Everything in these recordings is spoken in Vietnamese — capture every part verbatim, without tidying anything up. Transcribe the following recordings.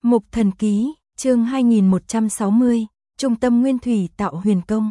Mục Thần Ký, chương hai nghìn một trăm sáu mươi, Trung tâm Nguyên Thủy Tạo Huyền Công.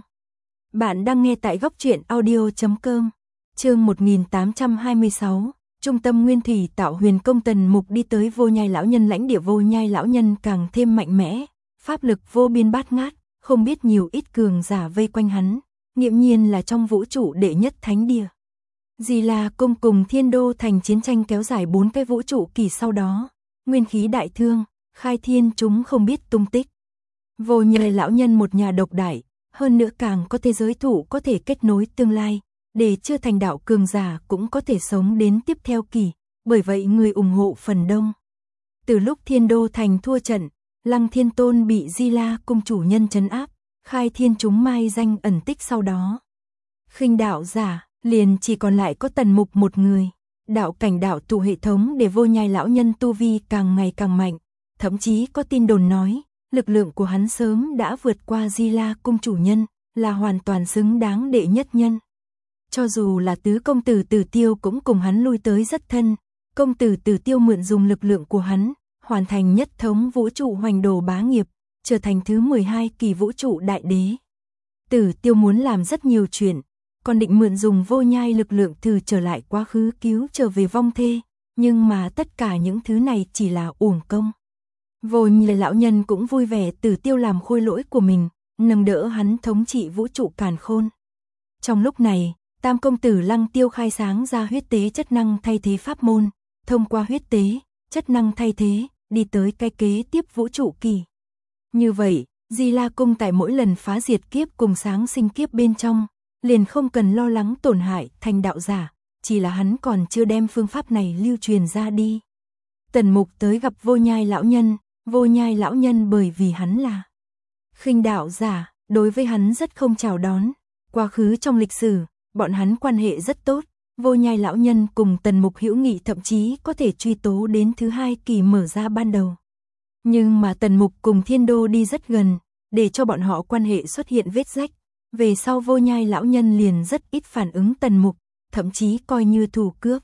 Bạn đang nghe tại góc truyện audio chấm com. Chương một nghìn tám trăm hai mươi sáu, Trung tâm Nguyên Thủy Tạo Huyền Công. Tần Mục đi tới Vô Nhai lão nhân lãnh địa. Vô Nhai lão nhân càng thêm mạnh mẽ, pháp lực vô biên bát ngát, không biết nhiều ít cường giả vây quanh hắn, nghiễm nhiên là trong vũ trụ đệ nhất thánh địa. Di La Cung cùng Thiên Đô thành chiến tranh kéo dài bốn cái vũ trụ kỳ, sau đó nguyên khí đại thương, khai thiên chúng không biết tung tích. Vô Nhai lão nhân một nhà độc đại, hơn nữa càng có thế giới thủ có thể kết nối tương lai, để chưa thành đạo cường giả cũng có thể sống đến tiếp theo kỳ, bởi vậy người ủng hộ phần đông. Từ lúc Thiên Đô thành thua trận, Lăng Thiên Tôn bị Di La Cung chủ nhân trấn áp, khai thiên chúng mai danh ẩn tích, sau đó khinh đạo giả liền chỉ còn lại có Tần Mục một người. Đạo cảnh đạo tụ hệ thống để Vô Nhai lão nhân tu vi càng ngày càng mạnh, thậm chí có tin đồn nói lực lượng của hắn sớm đã vượt qua Di La Cung chủ nhân, là hoàn toàn xứng đáng đệ nhất nhân. Cho dù là tứ công tử Tử Tiêu cũng cùng hắn lui tới rất thân. Công tử Tử Tiêu mượn dùng lực lượng của hắn, hoàn thành nhất thống vũ trụ hoành đồ bá nghiệp, trở thành thứ mười hai kỳ vũ trụ đại đế. Tử Tiêu muốn làm rất nhiều chuyện, còn định mượn dùng Vô Nhai lực lượng thử trở lại quá khứ cứu trở về vong thê, nhưng mà tất cả những thứ này chỉ là uổng công. Vô Nhai lão nhân cũng vui vẻ Tử Tiêu làm khôi lỗi của mình, nâng đỡ hắn thống trị vũ trụ càn khôn. Trong lúc này, Tam công tử Lăng Tiêu khai sáng ra huyết tế chất năng thay thế pháp môn, thông qua huyết tế, chất năng thay thế, đi tới cái kế tiếp vũ trụ kỳ. Như vậy, Di La Cung tại mỗi lần phá diệt kiếp cùng sáng sinh kiếp bên trong, liền không cần lo lắng tổn hại thành đạo giả, chỉ là hắn còn chưa đem phương pháp này lưu truyền ra đi. Tần Mục tới gặp Vô Nhai lão nhân, Vô Nhai lão nhân bởi vì hắn là khinh đạo giả, đối với hắn rất không chào đón. Quá khứ trong lịch sử, bọn hắn quan hệ rất tốt, Vô Nhai lão nhân cùng Tần Mục hữu nghị thậm chí có thể truy tố đến thứ hai kỳ mở ra ban đầu. Nhưng mà Tần Mục cùng Thiên Đô đi rất gần, để cho bọn họ quan hệ xuất hiện vết rách. Về sau Vô Nhai lão nhân liền rất ít phản ứng Tần Mục, thậm chí coi như thù cướp.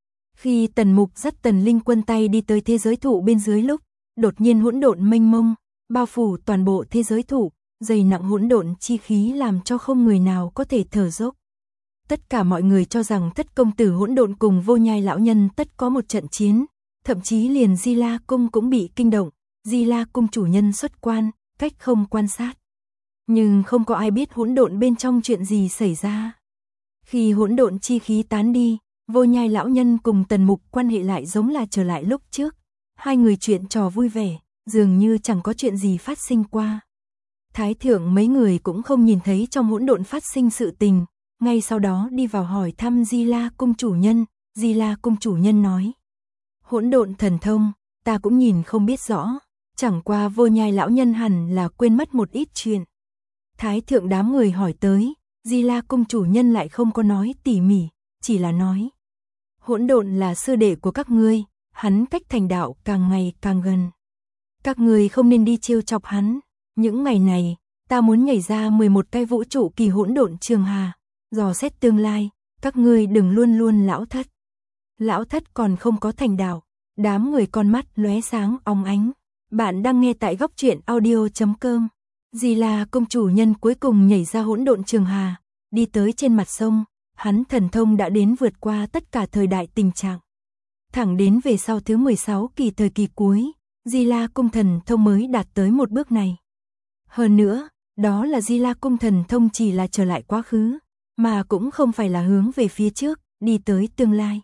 Khi Tần Mục dắt Tần Linh quân tay đi tới thế giới thụ bên dưới lúc, đột nhiên hỗn độn mênh mông, bao phủ toàn bộ thế giới thụ, dày nặng hỗn độn chi khí làm cho không người nào có thể thở dốc. Tất cả mọi người cho rằng Thất công tử hỗn độn cùng Vô Nhai lão nhân tất có một trận chiến, thậm chí liền Di La Cung cũng bị kinh động, Di La Cung chủ nhân xuất quan, cách không quan sát. Nhưng không có ai biết hỗn độn bên trong chuyện gì xảy ra. Khi hỗn độn chi khí tán đi, Vô Nhai lão nhân cùng Tần Mục quan hệ lại giống là trở lại lúc trước. Hai người chuyện trò vui vẻ, dường như chẳng có chuyện gì phát sinh qua. Thái thượng mấy người cũng không nhìn thấy trong hỗn độn phát sinh sự tình, ngay sau đó đi vào hỏi thăm Di La Cung chủ nhân. Di La Cung chủ nhân nói: hỗn độn thần thông, ta cũng nhìn không biết rõ, chẳng qua Vô Nhai lão nhân hẳn là quên mất một ít chuyện. Thái thượng đám người hỏi tới, Di La Cung chủ nhân lại không có nói tỉ mỉ, chỉ là nói: hỗn độn là sư đệ của các ngươi, hắn cách thành đạo càng ngày càng gần. Các ngươi không nên đi trêu chọc hắn. Những ngày này, ta muốn nhảy ra mười một cái vũ trụ kỳ hỗn độn trường hà, dò xét tương lai, các ngươi đừng luôn luôn lão thất. Lão thất còn không có thành đạo. Đám người con mắt lóe sáng óng ánh. Bạn đang nghe tại góc truyện audio chấm com. Di La Cung chủ nhân cuối cùng nhảy ra hỗn độn trường hà, đi tới trên mặt sông, hắn thần thông đã đến vượt qua tất cả thời đại tình trạng. Thẳng đến về sau thứ mười sáu kỳ thời kỳ cuối, Di La Cung thần thông mới đạt tới một bước này. Hơn nữa, đó là Di La Cung thần thông chỉ là trở lại quá khứ, mà cũng không phải là hướng về phía trước, đi tới tương lai.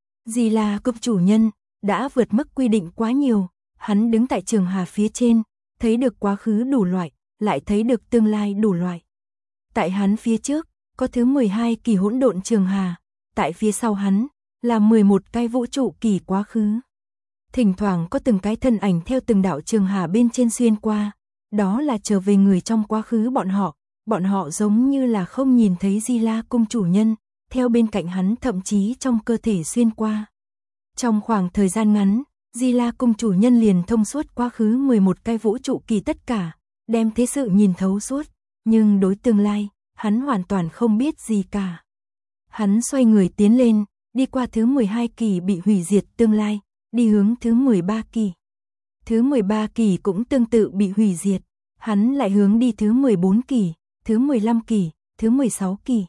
Di La Cung chủ nhân đã vượt mức quy định quá nhiều, hắn đứng tại trường hà phía trên, thấy được quá khứ đủ loại, lại thấy được tương lai đủ loại. Tại hắn phía trước, có thứ mười hai kỳ hỗn độn trường hà, tại phía sau hắn là mười một cái vũ trụ kỳ quá khứ. Thỉnh thoảng có từng cái thân ảnh theo từng đạo trường hà bên trên xuyên qua, đó là trở về người trong quá khứ bọn họ, bọn họ giống như là không nhìn thấy Di La Cung chủ nhân, theo bên cạnh hắn thậm chí trong cơ thể xuyên qua. Trong khoảng thời gian ngắn, Di La Cung chủ nhân liền thông suốt quá khứ mười một cái vũ trụ kỳ tất cả, đem thế sự nhìn thấu suốt, nhưng đối tương lai, hắn hoàn toàn không biết gì cả. Hắn xoay người tiến lên, đi qua thứ mười hai kỳ bị hủy diệt tương lai, đi hướng thứ mười ba kỳ. Thứ mười ba kỳ cũng tương tự bị hủy diệt. Hắn lại hướng đi thứ mười bốn kỳ, thứ mười lăm kỳ, thứ mười sáu kỳ.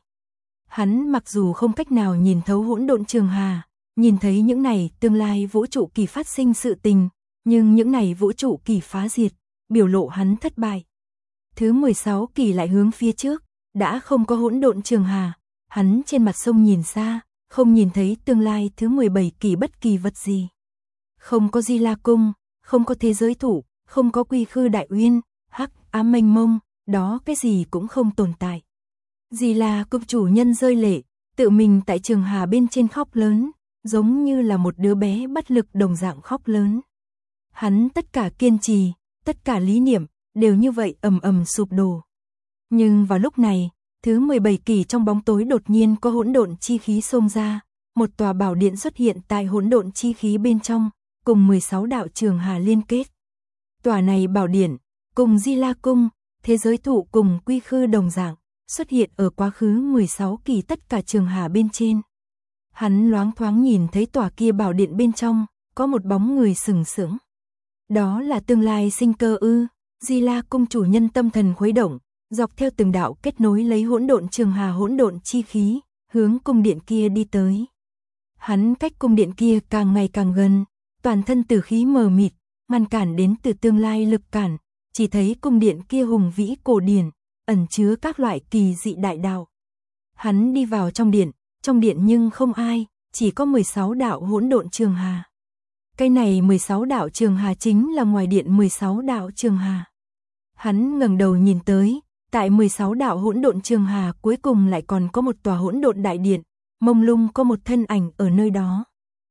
Hắn mặc dù không cách nào nhìn thấu hỗn độn trường hà, nhìn thấy những này tương lai vũ trụ kỳ phát sinh sự tình, nhưng những này vũ trụ kỳ phá diệt, biểu lộ hắn thất bại. Thứ mười sáu kỳ lại hướng phía trước, đã không có hỗn độn trường hà, hắn trên mặt sông nhìn xa, không nhìn thấy tương lai thứ mười bảy kỳ bất kỳ vật gì. Không có Di La Cung, không có thế giới thủ, không có Quy Khư Đại Uyên, hắc ám mênh mông, đó cái gì cũng không tồn tại. Di La Cung chủ nhân rơi lệ, tự mình tại trường hà bên trên khóc lớn, giống như là một đứa bé bất lực đồng dạng khóc lớn. Hắn tất cả kiên trì, tất cả lý niệm, đều như vậy ầm ầm sụp đổ. Nhưng vào lúc này, thứ mười bảy kỳ trong bóng tối đột nhiên có hỗn độn chi khí xông ra, một tòa bảo điện xuất hiện tại hỗn độn chi khí bên trong, cùng mười sáu đạo trường hà liên kết. Tòa này bảo điện, cùng Di La Cung, thế giới thụ cùng Quy Khư đồng dạng, xuất hiện ở quá khứ mười sáu kỳ tất cả trường hà bên trên. Hắn loáng thoáng nhìn thấy tòa kia bảo điện bên trong, có một bóng người sừng sững. Đó là tương lai sinh cơ ư? Di La Cung chủ nhân tâm thần khuấy động, dọc theo từng đạo kết nối lấy hỗn độn trường hà hỗn độn chi khí, hướng cung điện kia đi tới. Hắn cách cung điện kia càng ngày càng gần, toàn thân tử khí mờ mịt, ngăn cản đến từ tương lai lực cản, chỉ thấy cung điện kia hùng vĩ cổ điển, ẩn chứa các loại kỳ dị đại đạo. Hắn đi vào trong điện, trong điện nhưng không ai, chỉ có mười sáu đạo hỗn độn trường hà. Cái này mười sáu đạo trường hà chính là ngoài điện mười sáu đạo trường hà. Hắn ngẩng đầu nhìn tới, tại mười sáu đạo hỗn độn trường hà cuối cùng lại còn có một tòa hỗn độn đại điện, mông lung có một thân ảnh ở nơi đó.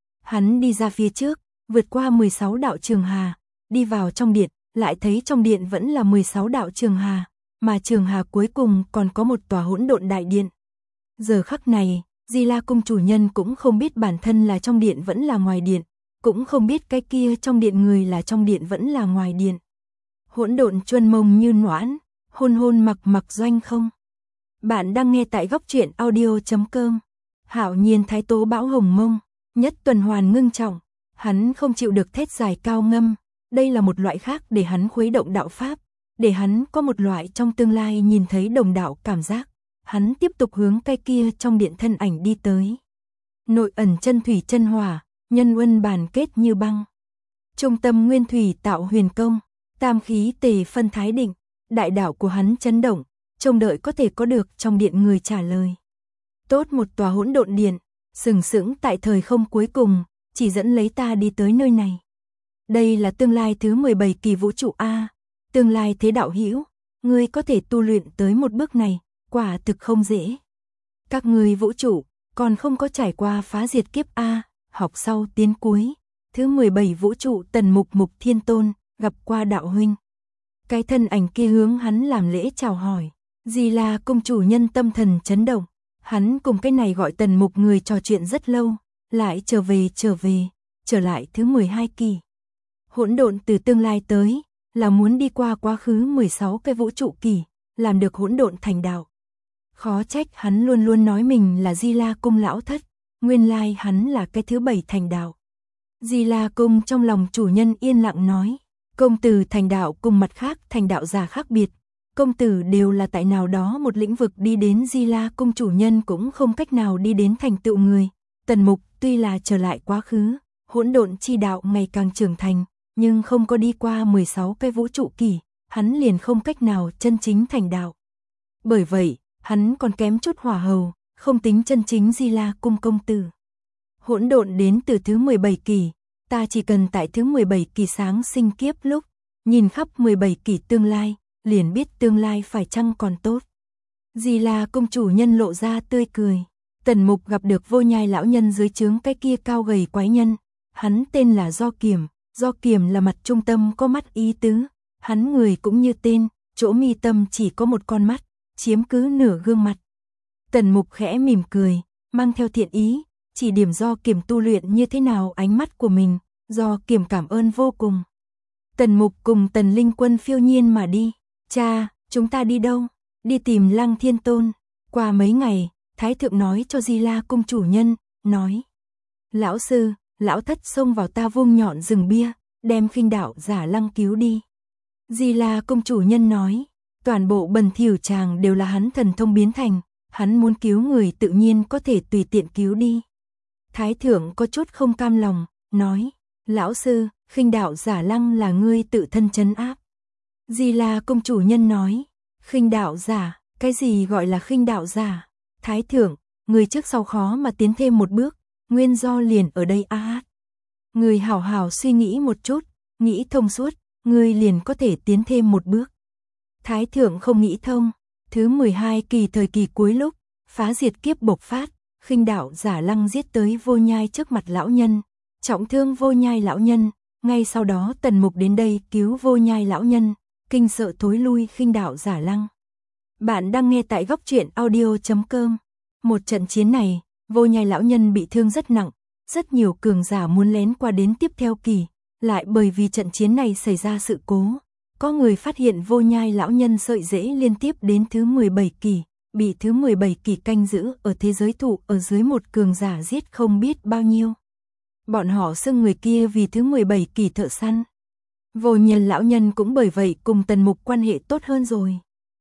Hắn đi ra phía trước, vượt qua mười sáu đạo trường hà, đi vào trong điện, lại thấy trong điện vẫn là mười sáu đạo trường hà, mà trường hà cuối cùng còn có một tòa hỗn độn đại điện. Giờ khắc này, Di La Cung chủ nhân cũng không biết bản thân là trong điện vẫn là ngoài điện, cũng không biết cái kia trong điện người là trong điện vẫn là ngoài điện. Hỗn độn chuân mông như noãn, hôn hôn mặc mặc doanh không. Bạn đang nghe tại góc truyện audio chấm com. Hạo nhiên thái tố bão hồng mông, nhất tuần hoàn ngưng trọng, hắn không chịu được thét dài cao ngâm, đây là một loại khác để hắn khuấy động đạo pháp, để hắn có một loại trong tương lai nhìn thấy đồng đạo cảm giác. Hắn tiếp tục hướng cái kia trong điện thân ảnh đi tới. Nội ẩn chân thủy chân hỏa, nhân uân bàn kết như băng. Trung tâm nguyên thủy tạo huyền công, tam khí tề phân thái định, đại đạo của hắn chấn động, trông đợi có thể có được trong điện người trả lời. Tốt một tòa hỗn độn điện, sừng sững tại thời không cuối cùng, chỉ dẫn lấy ta đi tới nơi này. Đây là tương lai thứ mười bảy kỳ vũ trụ A, tương lai thế đạo hữu, ngươi có thể tu luyện tới một bước này, quả thực không dễ. Các ngươi vũ trụ, còn không có trải qua phá diệt kiếp A, học sau tiến cuối, thứ mười bảy vũ trụ Tần Mục Mục Thiên Tôn, gặp qua đạo huynh. Cái thân ảnh kia hướng hắn làm lễ chào hỏi, Di La Cung chủ nhân tâm thần chấn động, hắn cùng cái này gọi Tần Mục người trò chuyện rất lâu, lại trở về trở về, trở lại thứ mười hai kỳ. Hỗn độn từ tương lai tới, là muốn đi qua quá khứ mười sáu cái vũ trụ kỳ, làm được hỗn độn thành đạo. Khó trách hắn luôn luôn nói mình là Di La Cung lão thất, nguyên lai hắn là cái thứ bảy thành đạo. Di La Cung trong lòng chủ nhân yên lặng nói, công tử thành đạo cùng mặt khác thành đạo giả khác biệt, công tử đều là tại nào đó một lĩnh vực đi đến Di La Cung chủ nhân cũng không cách nào đi đến thành tựu người. Tần Mục tuy là trở lại quá khứ, hỗn độn chi đạo ngày càng trưởng thành, nhưng không có đi qua mười sáu cái vũ trụ kỳ, hắn liền không cách nào chân chính thành đạo. Bởi vậy, hắn còn kém chút hỏa hầu, không tính chân chính Di La Cung công tử. Hỗn độn đến từ thứ mười bảy kỳ, ta chỉ cần tại thứ mười bảy kỳ sáng sinh kiếp lúc, nhìn khắp mười bảy kỳ tương lai, liền biết tương lai phải chăng còn tốt. Di La Cung chủ nhân lộ ra tươi cười. Tần Mục gặp được Vô Nhai lão nhân dưới trướng cái kia cao gầy quái nhân, hắn tên là Do Kiềm, Do Kiềm là mặt trung tâm có mắt ý tứ, hắn người cũng như tên, chỗ mi tâm chỉ có một con mắt, chiếm cứ nửa gương mặt. Tần Mục khẽ mỉm cười, mang theo thiện ý, chỉ điểm Do Kiềm tu luyện như thế nào ánh mắt của mình, Do Kiềm cảm ơn vô cùng. Tần Mục cùng Tần Linh Quân phiêu nhiên mà đi. Cha, chúng ta đi đâu? Đi tìm Lăng Thiên Tôn. Qua mấy ngày, Thái Thượng nói cho Di La Cung chủ nhân, nói. Lão sư, lão thất xông vào ta vuông nhọn rừng bia, đem khinh đạo giả Lăng cứu đi. Di La Cung chủ nhân nói, toàn bộ bần thiểu tràng đều là hắn thần thông biến thành, hắn muốn cứu người tự nhiên có thể tùy tiện cứu đi. Thái thượng có chút không cam lòng, nói, lão sư, khinh đạo giả Lăng là ngươi tự thân trấn áp. Di La Cung chủ nhân nói, khinh đạo giả, cái gì gọi là khinh đạo giả? Thái thượng, người trước sau khó mà tiến thêm một bước, nguyên do liền ở đây a hát. Người hảo hảo suy nghĩ một chút, nghĩ thông suốt, người liền có thể tiến thêm một bước. Thái thượng không nghĩ thông, thứ mười hai kỳ thời kỳ cuối lúc, phá diệt kiếp bộc phát, khinh đạo giả Lăng giết tới Vô Nhai trước mặt lão nhân, trọng thương Vô Nhai lão nhân, ngay sau đó Tần Mục đến đây cứu Vô Nhai lão nhân, kinh sợ thối lui khinh đạo giả Lăng. Bạn đang nghe tại góc truyện audio chấm com. Một trận chiến này, Vô Nhai lão nhân bị thương rất nặng, rất nhiều cường giả muốn lén qua đến tiếp theo kỳ, lại bởi vì trận chiến này xảy ra sự cố, có người phát hiện Vô Nhai lão nhân sợi rễ liên tiếp đến thứ mười bảy kỳ, bị thứ mười bảy kỳ canh giữ ở thế giới thụ ở dưới một cường giả giết không biết bao nhiêu. Bọn họ xưng người kia vì thứ mười bảy kỳ thợ săn. Vô Nhân lão nhân cũng bởi vậy cùng Tần Mục quan hệ tốt hơn rồi.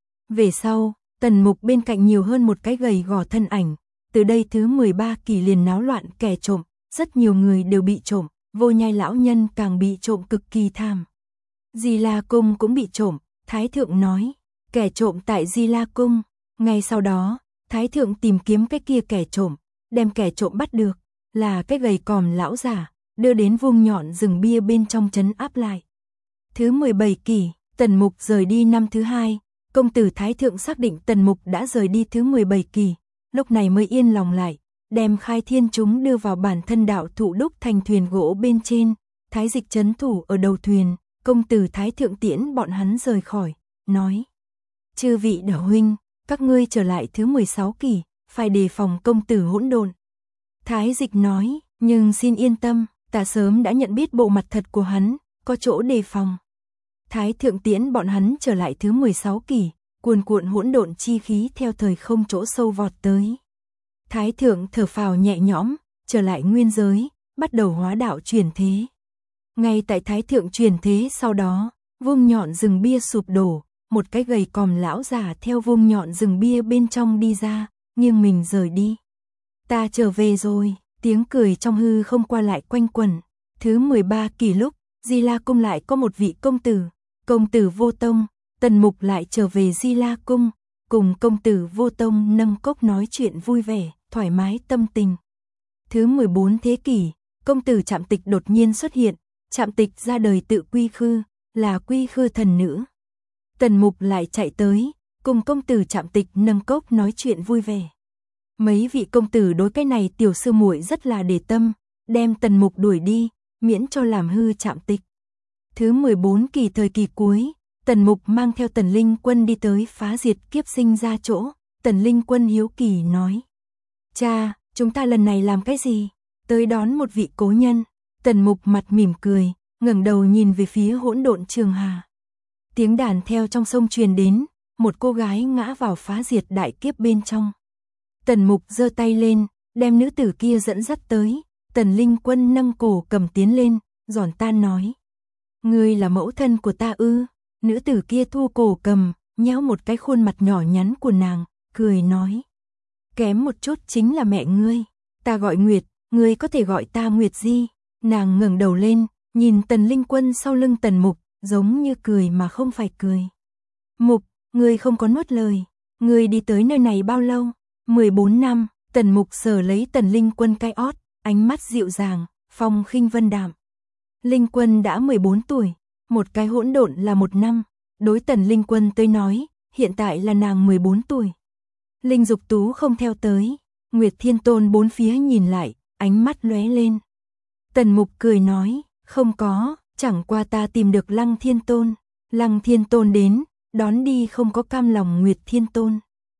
Về sau, Tần Mục bên cạnh nhiều hơn một cái gầy gò thân ảnh, từ đây thứ mười ba kỳ liền náo loạn kẻ trộm, rất nhiều người đều bị trộm, Vô Nhai lão nhân càng bị trộm cực kỳ thảm. Di La Cung cũng bị trộm, Thái thượng nói, kẻ trộm tại Di La Cung. Ngay sau đó, Thái thượng tìm kiếm cái kia kẻ trộm, đem kẻ trộm bắt được, là cái gầy còm lão giả, đưa đến vuông nhọn rừng bia bên trong trấn áp lại. Thứ mười bảy kỳ, Tần Mục rời đi năm thứ hai, công tử Thái thượng xác định Tần Mục đã rời đi thứ mười bảy kỳ, lúc này mới yên lòng lại, đem Khai Thiên chúng đưa vào bản thân đạo thụ đúc thành thuyền gỗ bên trên, Thái dịch trấn thủ ở đầu thuyền, công tử Thái thượng tiễn bọn hắn rời khỏi, nói: "Chư vị đạo huynh, các ngươi trở lại thứ mười sáu kỳ, phải đề phòng công tử hỗn độn." Thái dịch nói: "Nhưng xin yên tâm, ta sớm đã nhận biết bộ mặt thật của hắn, có chỗ đề phòng." Thái thượng tiễn bọn hắn trở lại thứ mười sáu kỳ, cuồn cuộn hỗn độn chi khí theo thời không chỗ sâu vọt tới. Thái thượng thở phào nhẹ nhõm, trở lại nguyên giới, bắt đầu hóa đạo chuyển thế. Ngay tại Thái thượng chuyển thế sau đó, vuông nhọn rừng bia sụp đổ, một cái gầy còm lão già theo vuông nhọn rừng bia bên trong đi ra, nghiêng mình rời đi. "Ta trở về rồi." Tiếng cười trong hư không qua lại quanh quẩn. Thứ mười ba kỳ lúc, Di La Cung lại có một vị công tử, công tử Vô Tông, Tần Mục lại trở về Di La Cung, cùng công tử Vô Tông nâng cốc nói chuyện vui vẻ, thoải mái tâm tình. Thứ mười bốn thế kỷ, công tử Trạm Tịch đột nhiên xuất hiện, Trạm Tịch ra đời tự Quy Khư, là Quy Khư thần nữ. Tần Mục lại chạy tới, cùng công tử Trạm Tịch nâng cốc nói chuyện vui vẻ. Mấy vị công tử đối cái này tiểu sư muội rất là để tâm, đem Tần Mục đuổi đi, miễn cho làm hư Trạm Tịch. Thứ mười bốn kỳ thời kỳ cuối, Tần Mục mang theo Tần Linh Quân đi tới phá diệt kiếp sinh ra chỗ, Tần Linh Quân hiếu kỳ nói: "Cha, chúng ta lần này làm cái gì?" "Tới đón một vị cố nhân." Tần Mục mặt mỉm cười, ngẩng đầu nhìn về phía hỗn độn trường hà. Tiếng đàn theo trong sông truyền đến, một cô gái ngã vào phá diệt đại kiếp bên trong. Tần Mục giơ tay lên, đem nữ tử kia dẫn dắt tới, Tần Linh Quân nâng cổ cầm tiến lên, giòn tan nói: "Ngươi là mẫu thân của ta ư?" Nữ tử kia thu cổ cầm, nhéo một cái khuôn mặt nhỏ nhắn của nàng, cười nói: "Kém một chút chính là mẹ ngươi, ta gọi Nguyệt, ngươi có thể gọi ta Nguyệt Di." Nàng ngẩng đầu lên, nhìn Tần Linh Quân sau lưng Tần Mục, giống như cười mà không phải cười. "Mục, ngươi không có nuốt lời, ngươi đi tới nơi này bao lâu?" mười bốn năm, Tần Mục sờ lấy Tần Linh Quân cái ót, ánh mắt dịu dàng, phong khinh vân đạm. Linh Quân đã mười bốn tuổi, một cái hỗn độn là một năm, đối Tần Linh Quân tới nói, hiện tại là nàng mười bốn tuổi. Linh Dục Tú không theo tới, Nguyệt Thiên Tôn bốn phía nhìn lại, ánh mắt lóe lên. Tần Mục cười nói: "Không có, chẳng qua ta tìm được Lăng Thiên Tôn." Lăng Thiên Tôn đến, đón đi không có cam lòng Nguyệt Thiên Tôn.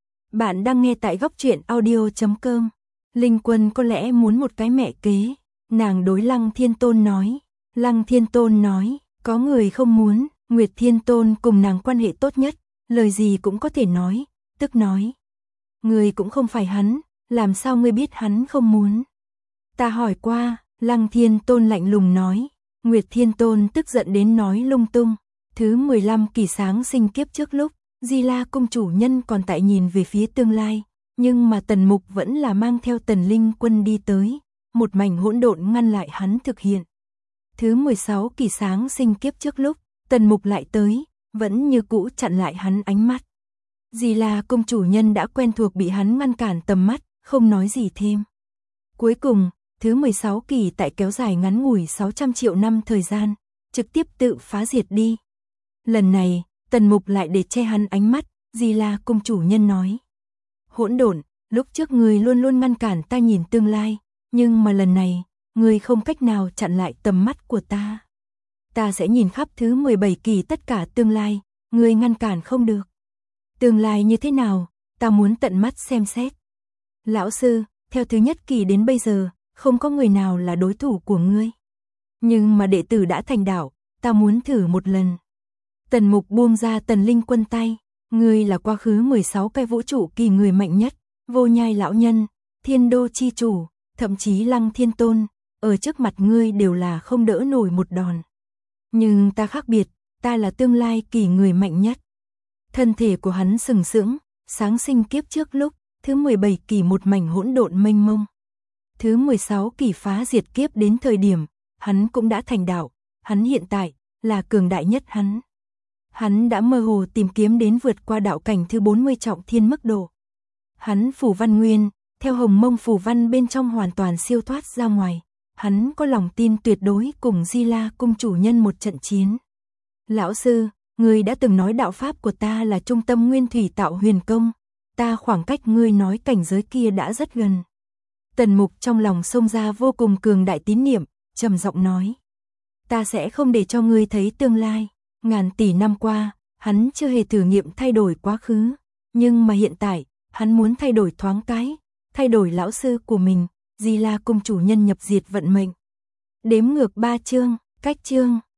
Bạn đang nghe tại góc truyện audio chấm com. Linh Quân có lẽ muốn một cái mẹ kế, nàng đối Lăng Thiên Tôn nói. Lăng Thiên Tôn nói: "Có người không muốn." Nguyệt Thiên Tôn cùng nàng quan hệ tốt nhất, lời gì cũng có thể nói, tức nói: "Ngươi cũng không phải hắn, làm sao ngươi biết hắn không muốn?" "Ta hỏi qua." Lăng Thiên Tôn lạnh lùng nói: Nguyệt Thiên Tôn tức giận đến nói lung tung. Thứ mười lăm kỳ sáng sinh kiếp trước lúc, Di La cung chủ nhân còn tại nhìn về phía tương lai, nhưng mà Tần Mục vẫn là mang theo Tần Linh Quân đi tới, một mảnh hỗn độn ngăn lại hắn thực hiện. Thứ mười sáu kỳ sáng sinh kiếp trước lúc, Tần Mục lại tới, vẫn như cũ chặn lại hắn ánh mắt. Di La cung chủ nhân đã quen thuộc bị hắn ngăn cản tầm mắt, không nói gì thêm. Cuối cùng, thứ mười sáu kỳ tại kéo dài ngắn ngủi sáu trăm triệu năm thời gian, trực tiếp tự phá diệt đi. Lần này, Tần Mục lại để che hắn ánh mắt, Di La cung chủ nhân nói. Hỗn độn, lúc trước người luôn luôn ngăn cản ta nhìn tương lai, nhưng mà lần này, người không cách nào chặn lại tầm mắt của ta. Ta sẽ nhìn khắp thứ mười bảy kỳ tất cả tương lai, người ngăn cản không được. Tương lai như thế nào, ta muốn tận mắt xem xét. Lão sư, theo thứ nhất kỳ đến bây giờ, không có người nào là đối thủ của ngươi. Nhưng mà đệ tử đã thành đạo, ta muốn thử một lần. Tần Mục buông ra Tần Linh Quân tay, ngươi là quá khứ mười sáu cái vũ trụ kỳ người mạnh nhất, Vô Nhai lão nhân, Thiên Đô chi chủ, thậm chí Lăng Thiên Tôn, ở trước mặt ngươi đều là không đỡ nổi một đòn. Nhưng ta khác biệt, ta là tương lai kỳ người mạnh nhất. Thân thể của hắn sừng sững, sáng sinh kiếp trước lúc, thứ mười bảy kỳ một mảnh hỗn độn mênh mông. Thứ mười sáu kỳ phá diệt kiếp đến thời điểm, hắn cũng đã thành đạo, hắn hiện tại là cường đại nhất hắn. Hắn đã mơ hồ tìm kiếm đến vượt qua đạo cảnh thứ bốn mươi trọng thiên mức độ. Hắn phù văn nguyên, theo hồng mông phù văn bên trong hoàn toàn siêu thoát ra ngoài. Hắn có lòng tin tuyệt đối cùng Di La cung chủ nhân một trận chiến. Lão sư, ngươi đã từng nói đạo pháp của ta là trung tâm nguyên thủy tạo huyền công. Ta khoảng cách ngươi nói cảnh giới kia đã rất gần. Tần Mục trong lòng xông ra vô cùng cường đại tín niệm, trầm giọng nói. Ta sẽ không để cho ngươi thấy tương lai. Ngàn tỷ năm qua, hắn chưa hề thử nghiệm thay đổi quá khứ. Nhưng mà hiện tại, hắn muốn thay đổi thoáng cái, thay đổi lão sư của mình, Di La cung chủ nhân nhập diệt vận mệnh. Đếm ngược ba chương, cách chương.